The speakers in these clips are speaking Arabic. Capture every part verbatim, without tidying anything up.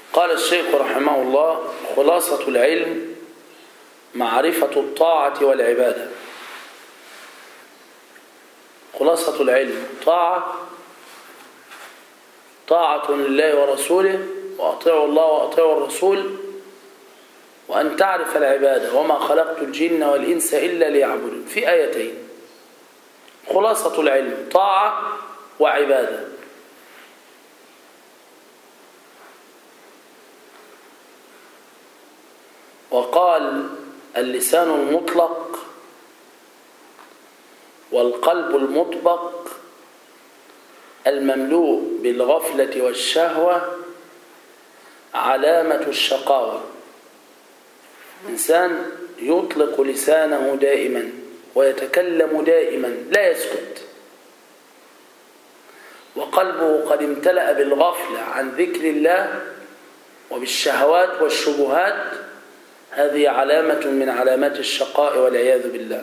قال الشيخ رحمه الله: خلاصة العلم معرفة الطاعة والعبادة. خلاصة العلم طاعة طاعة لله ورسوله، وأطيعوا الله وأطيعوا الرسول، وأن تعرف العبادة: وما خلقت الجن والإنس إلا ليعبدون، في آيتين. خلاصة العلم طاعة وعبادة. وقال: اللسان المطلق والقلب المطبق المملوء بالغفلة والشهوة علامة الشقاوة. إنسان يطلق لسانه دائما ويتكلم دائما لا يسكت، وقلبه قد امتلأ بالغفلة عن ذكر الله وبالشهوات والشبهات، هذه علامة من علامات الشقاء والعياذ بالله.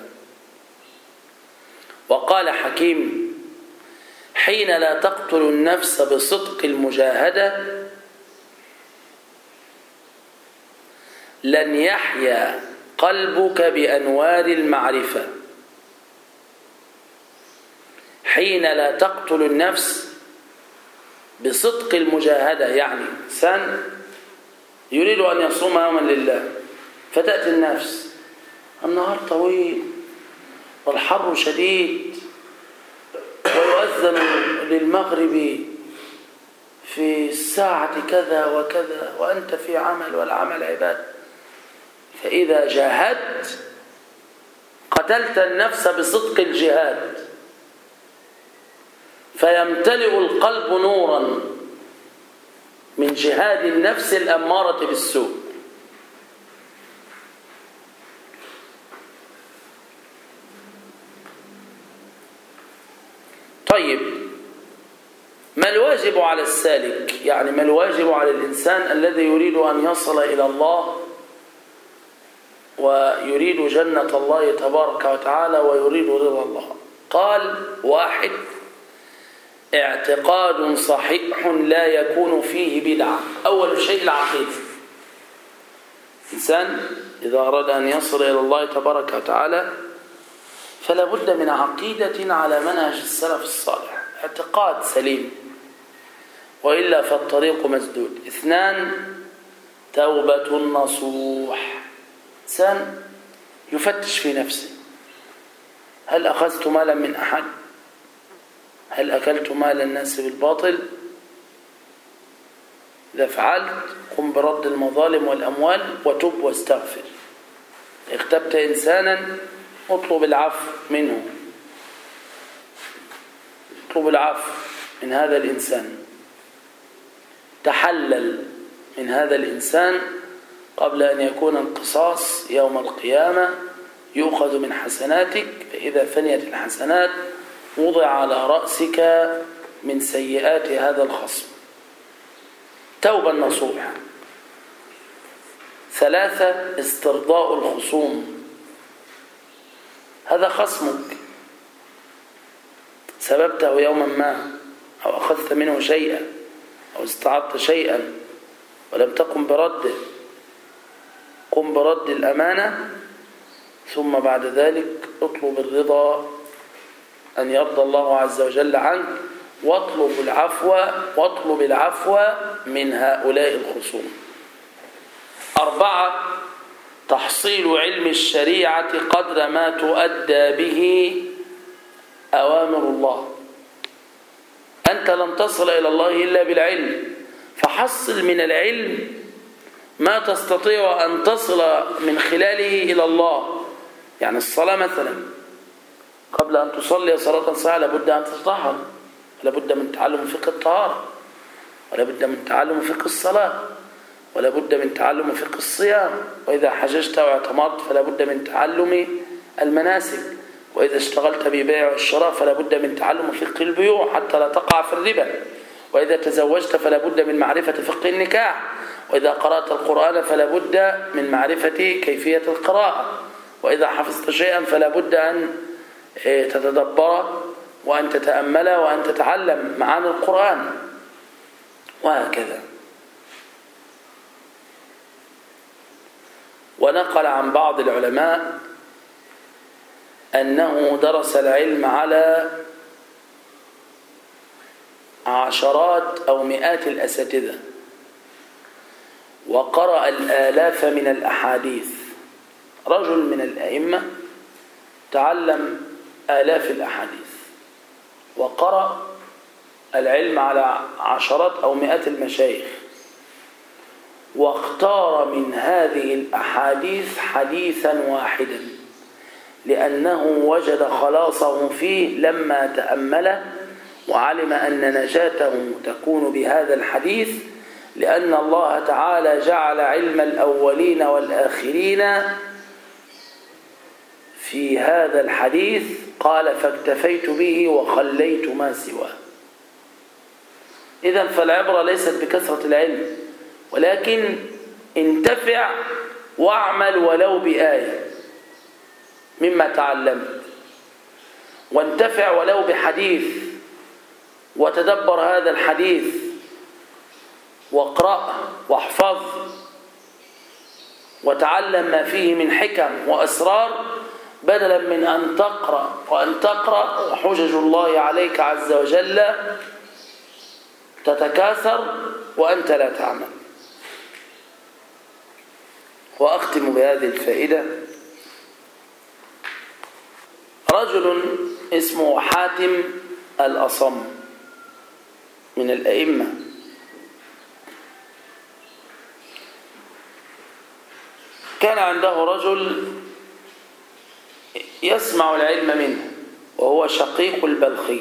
وقال حكيم: حين لا تقتل النفس بصدق المجاهدة لن يحيا قلبك بأنوار المعرفة. حين لا تقتل النفس بصدق المجاهدة، يعني إنسان يريد أن يصوم يوما لله، فتأتي النفس: النهار طويل والحر شديد ويؤذن للمغرب في الساعة كذا وكذا، وأنت في عمل والعمل عبادة. فإذا جاهدت قتلت النفس بصدق الجهاد، فيمتلئ القلب نورا من جهاد النفس الأمارة بالسوء. طيب، ما الواجب على السالك؟ يعني ما الواجب على الإنسان الذي يريد أن يصل إلى الله ويريد جنة الله تبارك وتعالى ويريد رضا الله؟ قال: واحد، اعتقاد صحيح لا يكون فيه بدعة. أول شيء العقيدة. إنسان إذا أراد أن يصل إلى الله تبارك وتعالى فلا بد من عقيدة على منهج السلف الصالح، اعتقاد سليم، وإلا فالطريق مسدود. اثنان، توبة نصوح. إنسان يفتش في نفسه: هل أخذت مالا من أحد؟ هل أكلت مال الناس بالباطل؟ إذا فعلت قم برد المظالم والأموال وتب واستغفر. اغتبت إنسانا اطلب العفو منه، اطلب العفو من هذا الإنسان، تحلل من هذا الإنسان قبل أن يكون القصاص يوم القيامة يؤخذ من حسناتك، فإذا فنيت الحسنات وضع على رأسك من سيئات هذا الخصم. توبة نصوح. ثلاثة، استرضاء الخصوم. هذا خصمك سببته يوما ما، أو أخذت منه شيئا، أو استعطت شيئا ولم تقم برده، قم برد الأمانة، ثم بعد ذلك اطلب الرضا أن يرضى الله عز وجل عنك، واطلب العفو واطلب العفو من هؤلاء الخصوم. أربعة، تحصيل علم الشريعة قدر ما تؤدى به أوامر الله. أنت لن تصل إلى الله إلا بالعلم، فحصل من العلم ما تستطيع أن تصل من خلاله إلى الله. يعني الصلاة مثلا، قبل أن تصلي صلاة صحيحة لابد أن تتطهر، لابد من تعلم فقه الطهارة، ولابد من تعلم فقه الصلاة، ولابد من تعلم فقه الصيام، وإذا حججت واعتمرت فلابد من تعلم المناسك، وإذا اشتغلت ببيع والشراء فلابد من تعلم فقه البيوع حتى لا تقع في الربا، وإذا تزوجت فلابد من معرفة فقه النكاح، وإذا قرأت القرآن فلابد من معرفة كيفية القراءة، وإذا حفظت شيئا فلابد أن تتدبر وأن تتأمل وأن تتعلم معاني القرآن، وهكذا. ونقل عن بعض العلماء أنه درس العلم على عشرات أو مئات الأساتذة، وقرأ الآلاف من الأحاديث. رجل من الأئمة تعلم آلاف الأحاديث وقرأ العلم على عشرات أو مئات المشايخ، واختار من هذه الأحاديث حديثا واحدا لأنه وجد خلاصه فيه لما تأمله، وعلم أن نجاته تكون بهذا الحديث، لأن الله تعالى جعل علم الأولين والآخرين في هذا الحديث. قال فاكتفيت به وخليت ما سواه. إذن فالعبرة ليست بكثرة العلم، ولكن انتفع واعمل ولو بآية مما تعلمت، وانتفع ولو بحديث وتدبر هذا الحديث واقرأه واحفظ وتعلم ما فيه من حكم وأسرار، بدلا من أن تقرأ وأن تقرأ وحجج الله عليك عز وجل تتكاثر وأنت لا تعمل. وأختم بهذه الفائدة. رجل اسمه حاتم الأصم من الأئمة، كان عنده رجل يسمع العلم منه وهو شقيق البلخي،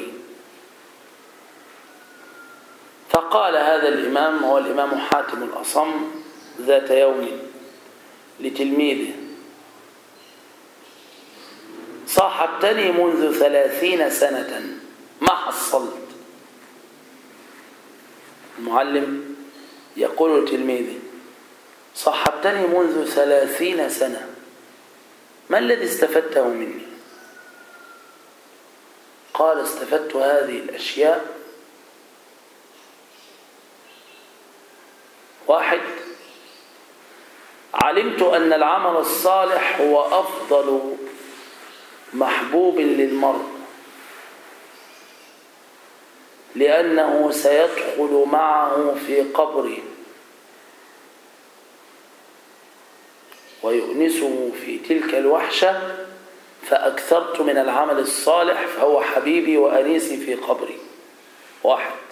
فقال هذا الإمام هو الإمام حاتم الأصم ذات يوم لتلميذه: صاحبتني منذ ثلاثين سنة ما حصلت. المعلم يقول لتلميذه: صاحبتني منذ ثلاثين سنة، ما الذي استفدته مني؟ قال: استفدت هذه الأشياء: واحد، علمت أن العمل الصالح هو أفضل محبوب للمرء، لأنه سيدخل معه في قبره ويؤنسه في تلك الوحشة، فأكثرت من العمل الصالح فهو حبيبي وأنيسي في قبري. واحد.